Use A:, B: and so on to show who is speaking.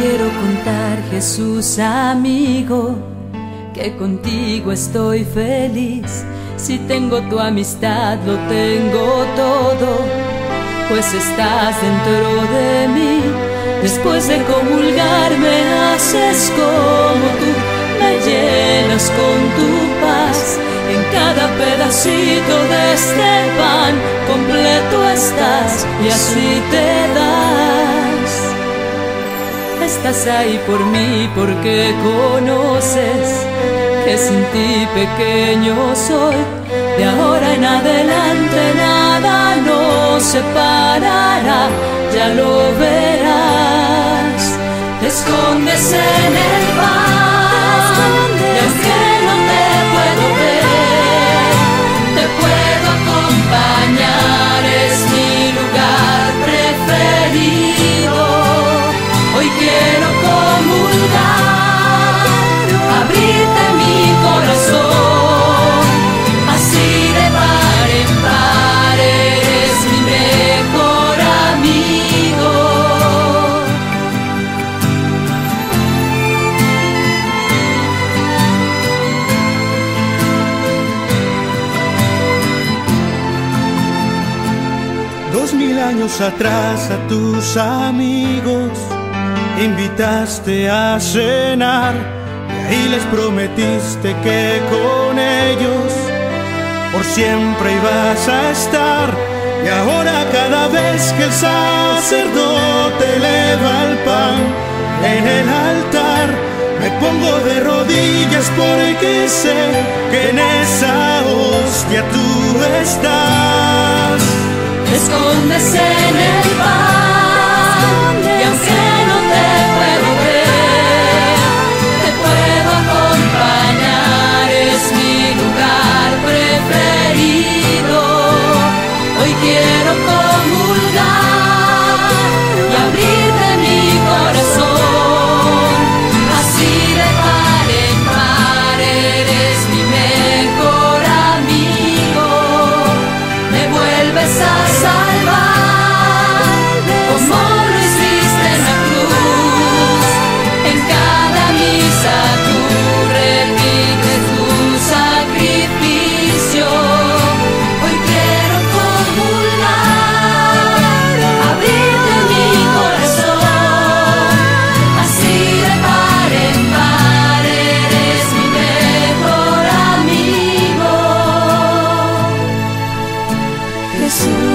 A: quiero contar, Jesús amigo, que contigo estoy feliz. Si tengo tu amistad, lo tengo todo, pues estás dentro de mí. Después de comulgar me haces como tú, me llenas con tu paz. En cada pedacito de este pan completo estás y así te das. Estás ahí por mí porque conoces que sin ti pequeño soy. De ahora en adelante nada nos separará, ya lo verás. Te escondes en el pan y aunque no te puedo ver, te puedo acompañar, es mi lugar preferido. Hoy quiero comulgar, abrirte mi corazón, así de par en par eres mi mejor amigo.
B: 2000 años atrás a tus amigos invitaste a cenar y ahí les prometiste que con ellos por siempre ibas a estar. Y ahora cada vez que el sacerdote eleva el pan en el altar, me pongo de rodillas porque sé que en esa hostia tú estás.
A: Te escondes en el pan y aunque no te puedo ver, te puedo acompañar, es mi lugar preferido. Hoy quiero comulgar y abrirte mi corazón, así de par en par eres mi mejor amigo. Me vuelves a salvar como lo hiciste en la cruz. En cada misa tú repites tu sacrificio. Hoy quiero comulgar, abrirte mi corazón, así de par en par eres mi mejor amigo. Jesús.